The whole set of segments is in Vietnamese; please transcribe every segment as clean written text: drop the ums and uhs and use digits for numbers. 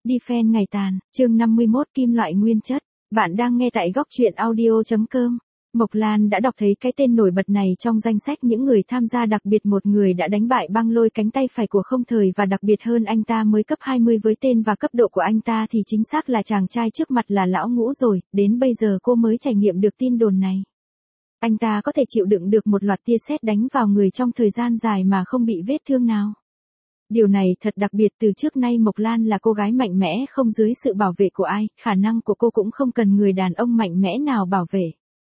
Đi phen ngày tàn, chương 51 kim loại nguyên chất. Bạn đang nghe tại góc truyện audio.com. Mộc Lan đã đọc thấy cái tên nổi bật này trong danh sách những người tham gia, đặc biệt một người đã đánh bại băng lôi cánh tay phải của Không Thời, và đặc biệt hơn anh ta mới cấp 20 với tên và cấp độ của anh ta thì chính xác là chàng trai trước mặt là Lão Ngũ rồi, đến bây giờ cô mới trải nghiệm được tin đồn này. Anh ta có thể chịu đựng được một loạt tia sét đánh vào người trong thời gian dài mà không bị vết thương nào. Điều này thật đặc biệt, từ trước nay Mộc Lan là cô gái mạnh mẽ không dưới sự bảo vệ của ai, khả năng của cô cũng không cần người đàn ông mạnh mẽ nào bảo vệ.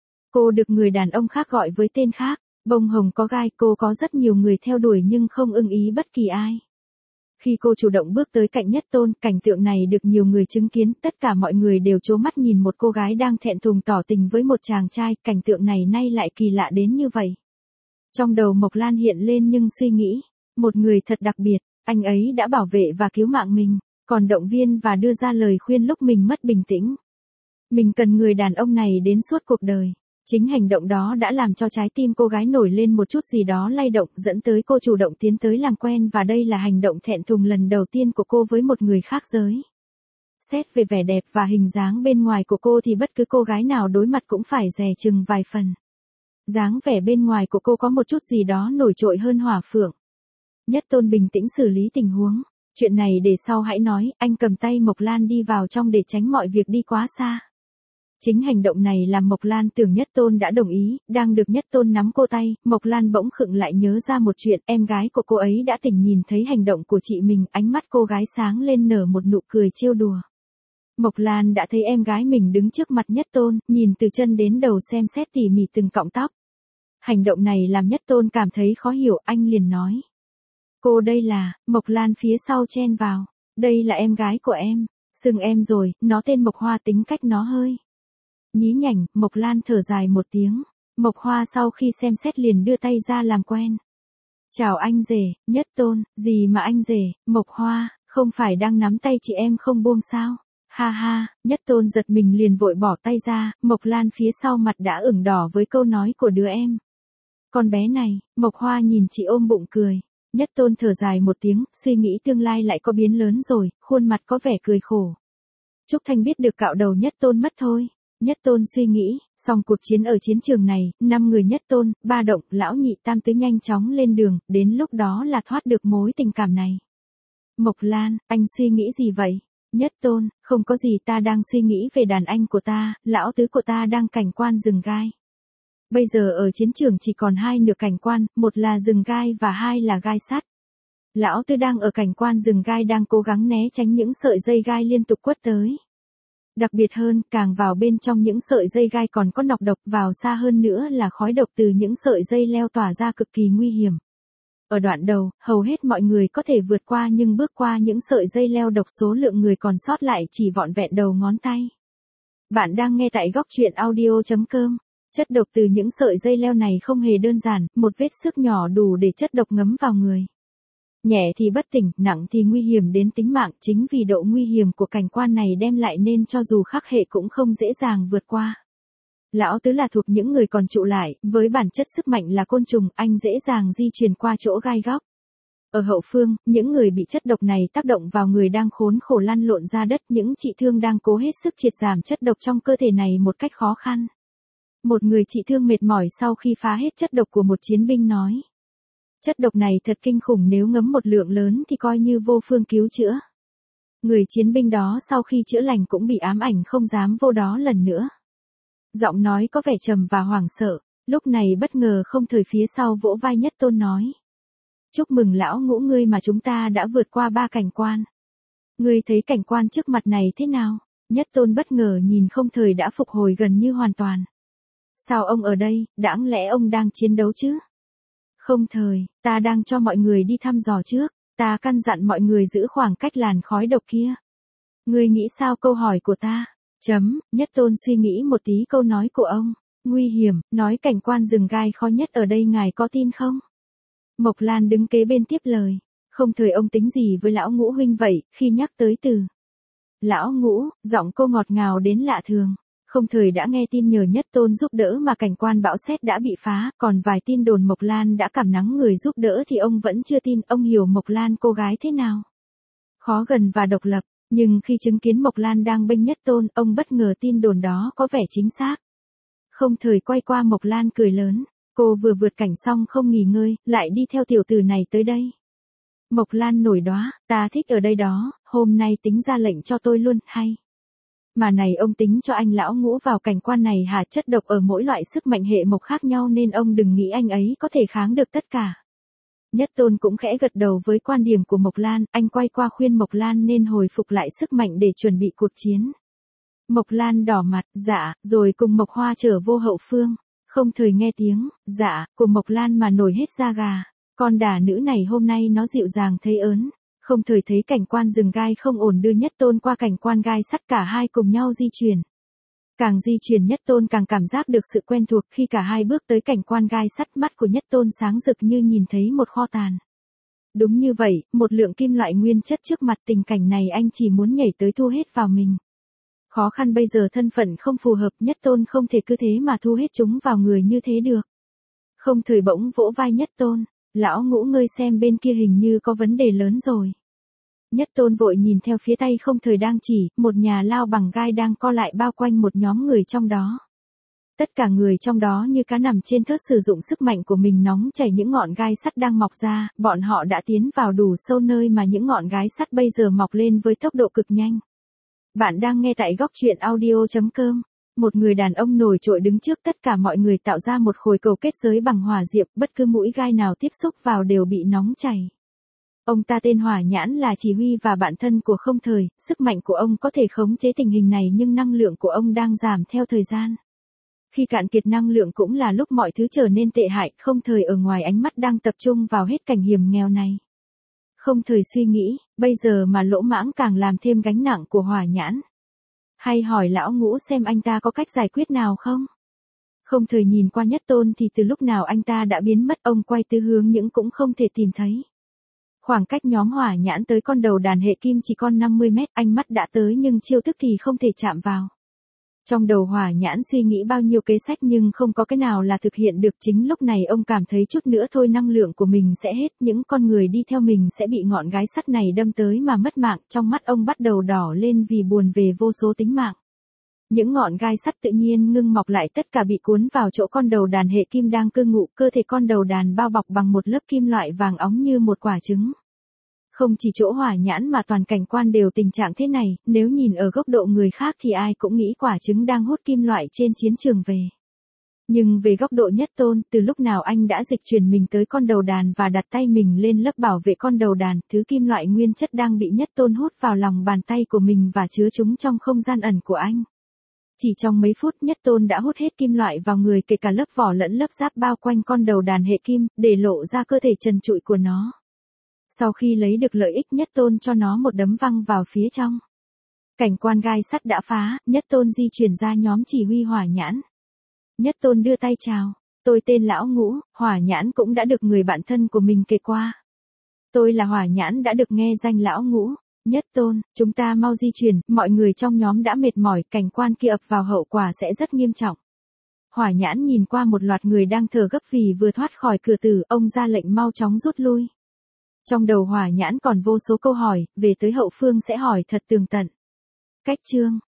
Cô được người đàn ông khác gọi với tên khác, bông hồng có gai, cô có rất nhiều người theo đuổi nhưng không ưng ý bất kỳ ai. Khi cô chủ động bước tới cạnh Nhất Tôn, cảnh tượng này được nhiều người chứng kiến, tất cả mọi người đều trố mắt nhìn một cô gái đang thẹn thùng tỏ tình với một chàng trai, cảnh tượng này nay lại kỳ lạ đến như vậy. Trong đầu Mộc Lan hiện lên nhưng suy nghĩ, một người thật đặc biệt, anh ấy đã bảo vệ và cứu mạng mình, còn động viên và đưa ra lời khuyên lúc mình mất bình tĩnh. Mình cần người đàn ông này đến suốt cuộc đời. Chính hành động đó đã làm cho trái tim cô gái nổi lên một chút gì đó lay động, dẫn tới cô chủ động tiến tới làm quen, và đây là hành động thẹn thùng lần đầu tiên của cô với một người khác giới. Xét về vẻ đẹp và hình dáng bên ngoài của cô thì bất cứ cô gái nào đối mặt cũng phải dè chừng vài phần. Dáng vẻ bên ngoài của cô có một chút gì đó nổi trội hơn hỏa phượng. Nhất Tôn bình tĩnh xử lý tình huống. Chuyện này để sau hãy nói, anh cầm tay Mộc Lan đi vào trong để tránh mọi việc đi quá xa. Chính hành động này làm Mộc Lan tưởng Nhất Tôn đã đồng ý, đang được Nhất Tôn nắm cô tay, Mộc Lan bỗng khựng lại nhớ ra một chuyện, em gái của cô ấy đã tỉnh nhìn thấy hành động của chị mình, ánh mắt cô gái sáng lên nở một nụ cười trêu đùa. Mộc Lan đã thấy em gái mình đứng trước mặt Nhất Tôn, nhìn từ chân đến đầu xem xét tỉ mỉ từng cọng tóc. Hành động này làm Nhất Tôn cảm thấy khó hiểu, anh liền nói. Cô đây là, Mộc Lan phía sau chen vào, đây là em gái của em, xưng em rồi, nó tên Mộc Hoa, tính cách nó hơi nhí nhảnh. Mộc Lan thở dài một tiếng. Mộc Hoa sau khi xem xét liền đưa tay ra làm quen. Chào anh rể. Nhất Tôn, gì mà anh rể? Mộc Hoa, không phải đang nắm tay chị em không buông sao? Ha ha. Nhất Tôn giật mình liền vội bỏ tay ra. Mộc Lan phía sau mặt đã ửng đỏ với câu nói của đứa em. Con bé này. Mộc Hoa nhìn chị ôm bụng cười. Nhất Tôn thở dài một tiếng, suy nghĩ tương lai lại có biến lớn rồi, khuôn mặt có vẻ cười khổ. Trúc Thanh biết được cạo đầu Nhất Tôn mất thôi. Nhất Tôn suy nghĩ, xong cuộc chiến ở chiến trường này, 5 người Nhất Tôn, 3 động, lão nhị tam tứ nhanh chóng lên đường, đến lúc đó là thoát được mối tình cảm này. Mộc Lan, anh suy nghĩ gì vậy? Nhất Tôn, không có gì, ta đang suy nghĩ về đàn anh của ta, lão tứ của ta đang cảnh quan rừng gai. Bây giờ ở chiến trường chỉ còn 2 nửa cảnh quan, một là rừng gai và 2 là gai sắt. Lão tứ đang ở cảnh quan rừng gai đang cố gắng né tránh những sợi dây gai liên tục quất tới. Đặc biệt hơn, càng vào bên trong những sợi dây gai còn có nọc độc, vào xa hơn nữa là khói độc từ những sợi dây leo tỏa ra cực kỳ nguy hiểm. Ở đoạn đầu, hầu hết mọi người có thể vượt qua, nhưng bước qua những sợi dây leo độc số lượng người còn sót lại chỉ vỏn vẹn đầu ngón tay. Bạn đang nghe tại góc truyện audio.com. Chất độc từ những sợi dây leo này không hề đơn giản, một vết xước nhỏ đủ để chất độc ngấm vào người. Nhẹ thì bất tỉnh, nặng thì nguy hiểm đến tính mạng, chính vì độ nguy hiểm của cảnh quan này đem lại nên cho dù khắc hệ cũng không dễ dàng vượt qua. Lão tứ là thuộc những người còn trụ lại, với bản chất sức mạnh là côn trùng, anh dễ dàng di chuyển qua chỗ gai góc. Ở hậu phương, những người bị chất độc này tác động vào người đang khốn khổ lăn lộn ra đất, những chị thương đang cố hết sức triệt giảm chất độc trong cơ thể này một cách khó khăn. Một người chị thương mệt mỏi sau khi phá hết chất độc của một chiến binh nói. Chất độc này thật kinh khủng, nếu ngấm một lượng lớn thì coi như vô phương cứu chữa. Người chiến binh đó sau khi chữa lành cũng bị ám ảnh không dám vô đó lần nữa. Giọng nói có vẻ trầm và hoảng sợ, lúc này bất ngờ Không Thời phía sau vỗ vai Nhất Tôn nói. Chúc mừng Lão Ngũ ngươi mà chúng ta đã vượt qua 3 cảnh quan. Ngươi thấy cảnh quan trước mặt này thế nào? Nhất Tôn bất ngờ nhìn Không Thời đã phục hồi gần như hoàn toàn. Sao ông ở đây, đáng lẽ ông đang chiến đấu chứ? Không Thời, ta đang cho mọi người đi thăm dò trước, ta căn dặn mọi người giữ khoảng cách làn khói độc kia. Ngươi nghĩ sao câu hỏi của ta? Nhất Tôn suy nghĩ một tí câu nói của ông. Nguy hiểm, nói cảnh quan rừng gai khó nhất ở đây, ngài có tin không? Mộc Lan đứng kế bên tiếp lời. Không Thời, ông tính gì với Lão Ngũ huynh vậy? Khi nhắc tới từ Lão Ngũ, giọng cô ngọt ngào đến lạ thường. Không Thời đã nghe tin nhờ Nhất Tôn giúp đỡ mà cảnh quan bão sét đã bị phá, còn vài tin đồn Mộc Lan đã cảm nắng người giúp đỡ thì ông vẫn chưa tin. Ông hiểu Mộc Lan cô gái thế nào? Khó gần và độc lập. Nhưng khi chứng kiến Mộc Lan đang bênh Nhất Tôn, ông bất ngờ tin đồn đó có vẻ chính xác. Không thời quay qua Mộc Lan cười lớn, cô vừa vượt cảnh xong không nghỉ ngơi, lại đi theo tiểu tử này tới đây. Mộc Lan nổi đoá, ta thích ở đây đó, hôm nay tính ra lệnh cho tôi luôn, hay. Mà này ông tính cho anh lão Ngũ vào cảnh quan này hả? Chất độc ở mỗi loại sức mạnh hệ mộc khác nhau nên ông đừng nghĩ anh ấy có thể kháng được tất cả. Nhất Tôn cũng khẽ gật đầu với quan điểm của Mộc Lan, anh quay qua khuyên Mộc Lan nên hồi phục lại sức mạnh để chuẩn bị cuộc chiến. Mộc Lan đỏ mặt, dạ, rồi cùng Mộc Hoa trở vô hậu phương. Không thời nghe tiếng, dạ, của Mộc Lan mà nổi hết da gà. Con đả nữ này hôm nay nó dịu dàng thấy ớn. Không thời thấy cảnh quan rừng gai không ổn đưa Nhất Tôn qua cảnh quan gai sắt, cả hai cùng nhau di chuyển. Càng di chuyển Nhất Tôn càng cảm giác được sự quen thuộc. Khi cả hai bước tới cảnh quan gai sắt, mắt của Nhất Tôn sáng rực như nhìn thấy một kho tàn. Đúng như vậy, một lượng kim loại nguyên chất trước mặt, tình cảnh này anh chỉ muốn nhảy tới thu hết vào mình. Khó khăn bây giờ thân phận không phù hợp, Nhất Tôn không thể cứ thế mà thu hết chúng vào người như thế được. Không thời bỗng vỗ vai Nhất Tôn, lão Ngũ ngươi xem bên kia hình như có vấn đề lớn rồi. Nhất Tôn vội nhìn theo phía tay không thời đang chỉ, một nhà lao bằng gai đang co lại bao quanh một nhóm người trong đó. Tất cả người trong đó như cá nằm trên thớt sử dụng sức mạnh của mình nóng chảy những ngọn gai sắt đang mọc ra, bọn họ đã tiến vào đủ sâu nơi mà những ngọn gai sắt bây giờ mọc lên với tốc độ cực nhanh. Bạn đang nghe tại góc truyện audio.com. Một người đàn ông nổi trội đứng trước tất cả mọi người tạo ra một khối cầu kết giới bằng hỏa diệm, bất cứ mũi gai nào tiếp xúc vào đều bị nóng chảy. Ông ta tên Hỏa Nhãn là chỉ huy và bạn thân của không thời, sức mạnh của ông có thể khống chế tình hình này nhưng năng lượng của ông đang giảm theo thời gian. Khi cạn kiệt năng lượng cũng là lúc mọi thứ trở nên tệ hại, không thời ở ngoài ánh mắt đang tập trung vào hết cảnh hiểm nghèo này. Không thời suy nghĩ, bây giờ mà lỗ mãng càng làm thêm gánh nặng của Hỏa Nhãn. Hay hỏi lão Ngũ xem anh ta có cách giải quyết nào không? Không thời nhìn qua Nhất Tôn thì từ lúc nào anh ta đã biến mất, ông quay tứ hướng nhưng cũng không thể tìm thấy. Khoảng cách nhóm Hỏa Nhãn tới con đầu đàn hệ kim chỉ còn 50 mét, ánh mắt đã tới nhưng chiêu thức thì không thể chạm vào. Trong đầu Hỏa Nhãn suy nghĩ bao nhiêu kế sách nhưng không có cái nào là thực hiện được. Chính lúc này ông cảm thấy chút nữa thôi năng lượng của mình sẽ hết, những con người đi theo mình sẽ bị ngọn gai sắt này đâm tới mà mất mạng. Trong mắt ông bắt đầu đỏ lên vì buồn về vô số tính mạng. Những ngọn gai sắt tự nhiên ngưng mọc lại, tất cả bị cuốn vào chỗ con đầu đàn hệ kim đang cư ngụ. Cơ thể con đầu đàn bao bọc bằng một lớp kim loại vàng óng như một quả trứng. Không chỉ chỗ Hỏa Nhãn mà toàn cảnh quan đều tình trạng thế này, nếu nhìn ở góc độ người khác thì ai cũng nghĩ quả trứng đang hút kim loại trên chiến trường về. Nhưng về góc độ Nhất Tôn, từ lúc nào anh đã dịch chuyển mình tới con đầu đàn và đặt tay mình lên lớp bảo vệ con đầu đàn, thứ kim loại nguyên chất đang bị Nhất Tôn hút vào lòng bàn tay của mình và chứa chúng trong không gian ẩn của anh. Chỉ trong mấy phút Nhất Tôn đã hút hết kim loại vào người, kể cả lớp vỏ lẫn lớp giáp bao quanh con đầu đàn hệ kim, để lộ ra cơ thể trần trụi của nó. Sau khi lấy được lợi ích, Nhất Tôn cho nó một đấm văng vào phía trong. Cảnh quan gai sắt đã phá, Nhất Tôn di chuyển ra nhóm chỉ huy Hỏa Nhãn. Nhất Tôn đưa tay chào, tôi tên lão Ngũ, Hỏa Nhãn cũng đã được người bạn thân của mình kể qua. Tôi là Hỏa Nhãn đã được nghe danh lão Ngũ. Nhất Tôn, chúng ta mau di chuyển, mọi người trong nhóm đã mệt mỏi, cảnh quan kia ập vào hậu quả sẽ rất nghiêm trọng. Hỏa Nhãn nhìn qua một loạt người đang thở gấp vì vừa thoát khỏi cửa tử, ông ra lệnh mau chóng rút lui. Trong đầu Hỏa Nhãn còn vô số câu hỏi, về tới hậu phương sẽ hỏi thật tường tận. Cách chương